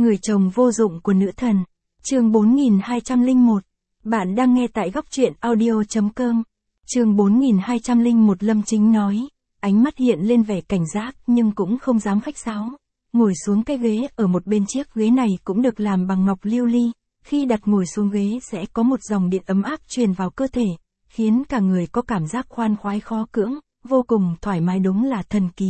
Người chồng vô dụng của nữ thần. Chương 4201. Bạn đang nghe tại góc truyện audio.com. Chương 4201. Lâm Chính nói, ánh mắt hiện lên vẻ cảnh giác nhưng cũng không dám khách sáo. Ngồi xuống cái ghế ở một bên, chiếc ghế này cũng được làm bằng ngọc lưu ly. Khi đặt ngồi xuống ghế sẽ có một dòng điện ấm áp truyền vào cơ thể, khiến cả người có cảm giác khoan khoái khó cưỡng, vô cùng thoải mái, đúng là thần kỳ.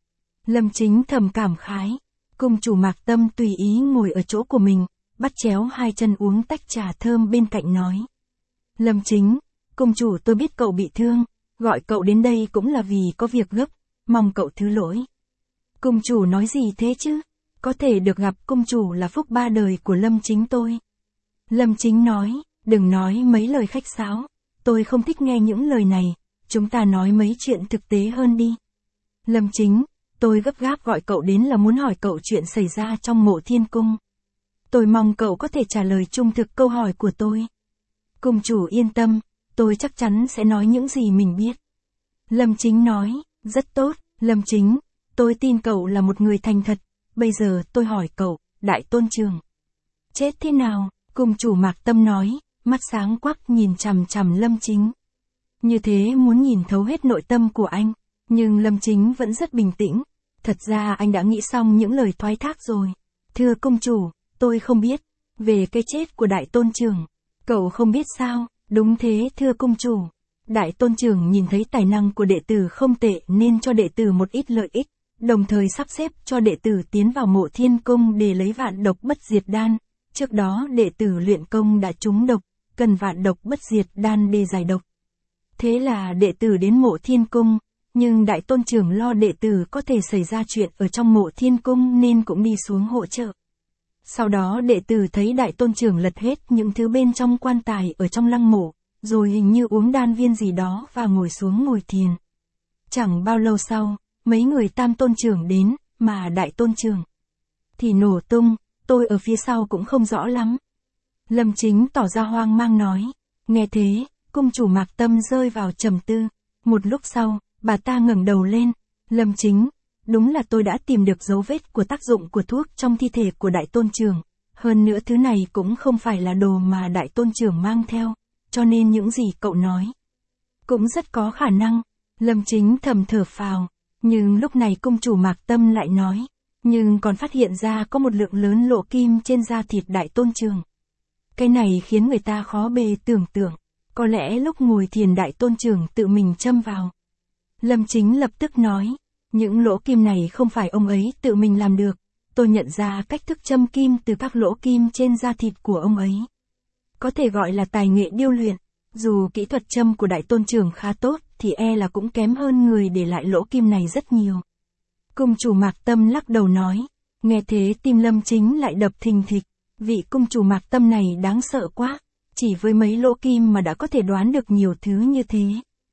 Lâm Chính thầm cảm khái. Cung chủ Mạc Tâm tùy ý ngồi ở chỗ của mình, bắt chéo hai chân uống tách trà thơm bên cạnh nói. Lâm Chính, cung chủ, tôi biết cậu bị thương, gọi cậu đến đây cũng là vì có việc gấp, mong cậu thứ lỗi. Cung chủ nói gì thế chứ? Có thể được gặp cung chủ là phúc ba đời của Lâm Chính tôi. Lâm Chính nói, đừng nói mấy lời khách sáo, tôi không thích nghe những lời này, chúng ta nói mấy chuyện thực tế hơn đi. Lâm Chính, tôi gấp gáp gọi cậu đến là muốn hỏi cậu chuyện xảy ra trong Mộ Thiên Cung. Tôi mong cậu có thể trả lời trung thực câu hỏi của tôi. Cung chủ yên tâm, tôi chắc chắn sẽ nói những gì mình biết. Lâm Chính nói, rất tốt, Lâm Chính, tôi tin cậu là một người thành thật, bây giờ tôi hỏi cậu, Đại Tôn Trường. Chết thế nào? Cung chủ Mạc Tâm nói, mắt sáng quắc nhìn chằm chằm Lâm Chính. Như thế muốn nhìn thấu hết nội tâm của anh, nhưng Lâm Chính vẫn rất bình tĩnh. Thật ra anh đã nghĩ xong những lời thoái thác rồi. Thưa công chủ, tôi không biết. Về cái chết của Đại Tôn Trường. Cậu không biết sao? Đúng thế thưa công chủ. Đại Tôn Trường nhìn thấy tài năng của đệ tử không tệ nên cho đệ tử một ít lợi ích, đồng thời sắp xếp cho đệ tử tiến vào Mộ Thiên Cung để lấy vạn độc bất diệt đan. Trước đó đệ tử luyện công đã trúng độc, cần vạn độc bất diệt đan để giải độc. Thế là đệ tử đến Mộ Thiên Cung. Nhưng Đại Tôn Trưởng lo đệ tử có thể xảy ra chuyện ở trong Mộ Thiên Cung nên cũng đi xuống hỗ trợ. Sau đó đệ tử thấy Đại Tôn Trưởng lật hết những thứ bên trong quan tài ở trong lăng mộ, rồi hình như uống đan viên gì đó và ngồi xuống ngồi thiền. Chẳng bao lâu sau, mấy người Tam Tôn Trưởng đến, mà Đại Tôn Trưởng thì nổ tung, tôi ở phía sau cũng không rõ lắm. Lâm Chính tỏ ra hoang mang nói. Nghe thế, cung chủ Mạc Tâm rơi vào trầm tư. Một lúc sau, bà ta ngẩng đầu lên. Lâm Chính, đúng là tôi đã tìm được dấu vết của tác dụng của thuốc trong thi thể của Đại Tôn Trưởng. Hơn nữa thứ này cũng không phải là đồ mà Đại Tôn Trưởng mang theo, cho nên những gì cậu nói cũng rất có khả năng. Lâm Chính thầm thở phào, nhưng lúc này cung chủ Mạc Tâm lại nói, nhưng còn phát hiện ra có một lượng lớn lộ kim trên da thịt Đại Tôn Trưởng. Cái này khiến người ta khó bề tưởng tượng, có lẽ lúc ngồi thiền Đại Tôn Trưởng tự mình châm vào. Lâm Chính lập tức nói, những lỗ kim này không phải ông ấy tự mình làm được, tôi nhận ra cách thức châm kim từ các lỗ kim trên da thịt của ông ấy. Có thể gọi là tài nghệ điêu luyện, dù kỹ thuật châm của Đại Tôn Trưởng khá tốt thì e là cũng kém hơn người để lại lỗ kim này rất nhiều. Cung chủ Mạc Tâm lắc đầu nói, nghe thế tim Lâm Chính lại đập thình thịch, vị cung chủ Mạc Tâm này đáng sợ quá, chỉ với mấy lỗ kim mà đã có thể đoán được nhiều thứ như thế.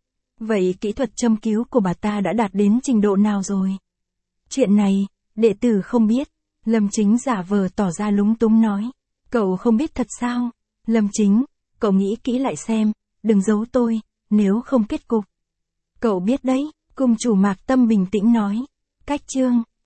Vậy kỹ thuật châm cứu của bà ta đã đạt đến trình độ nào rồi? Chuyện này, đệ tử không biết. Lâm Chính giả vờ tỏ ra lúng túng nói. Cậu không biết thật sao? Lâm Chính, cậu nghĩ kỹ lại xem, đừng giấu tôi, nếu không kết cục. Cậu biết đấy, cung chủ Mạc Tâm bình tĩnh nói. Cách chương